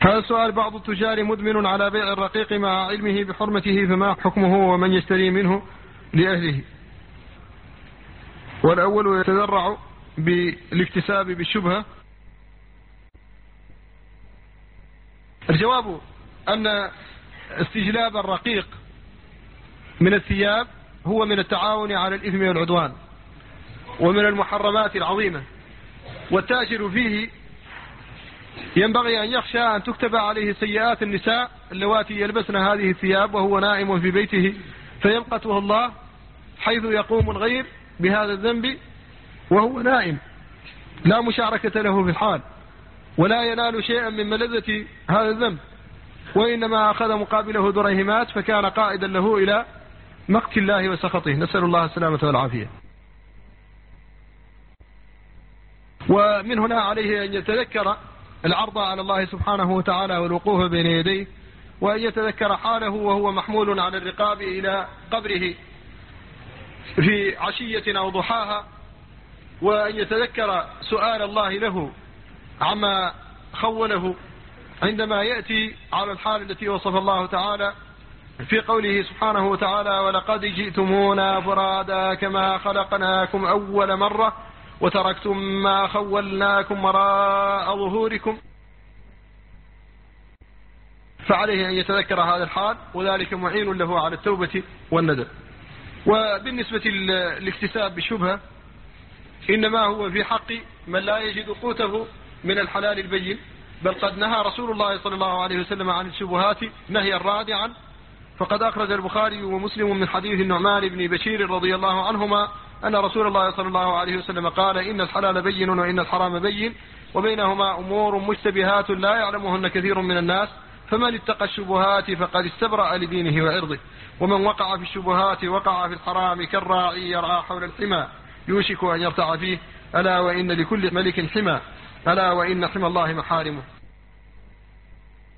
هذا السؤال: بعض التجار مدمن على بيع الرقيق مع علمه بحرمته، فما حكمه ومن يشتري منه لأهله؟ والأول يتذرع بالاكتساب بالشبهة. الجواب أن استجلاب الرقيق من الثياب هو من التعاون على الإثم والعدوان ومن المحرمات العظيمة، والتاجر فيه ينبغي أن يخشى أن تكتب عليه سيئات النساء اللواتي يلبسن هذه الثياب وهو نائم في بيته، فيمقته الله حيث يقوم الغير بهذا الذنب وهو نائم لا مشاركة له في الحال، ولا ينال شيئا من ملذة هذا الذنب، وإنما أخذ مقابله درهمات، فكان قائدا له إلى مقت الله وسخطه، نسأل الله السلامة والعافية. ومن هنا عليه أن يتذكر العرض على الله سبحانه وتعالى والوقوف بين يديه، وأن يتذكر حاله وهو محمول على الرقاب إلى قبره في عشية أو ضحاها، وأن يتذكر سؤال الله له عما خوله عندما يأتي على الحال التي وصف الله تعالى في قوله سبحانه وتعالى: ولقد جئتمونا فرادا كما خلقناكم أول مرة وتركتم ما خولناكم وراء ظهوركم. فعليه أن يتذكر هذا الحال، وذلك معين له على التوبة والندم. وبالنسبة للاكتساب بالشبهة، إنما هو في حق من لا يجد قوته من الحلال البين، بل قد نهى رسول الله صلى الله عليه وسلم عن الشبهات نهيا رادعا، فقد أخرج البخاري ومسلم من حديث النعمان بن بشير رضي الله عنهما أن رسول الله صلى الله عليه وسلم قال: إن الحلال بين وإن الحرام بين وبينهما أمور مشتبهات لا يعلمهن كثير من الناس، فمن اتقى الشبهات فقد استبرأ لدينه وعرضه، ومن وقع في الشبهات وقع في الحرام كالراعي يرعى حول الحمى يوشك أن يرتع فيه، ألا وإن لكل ملك حمى، ألا وإن حمى الله محارمه.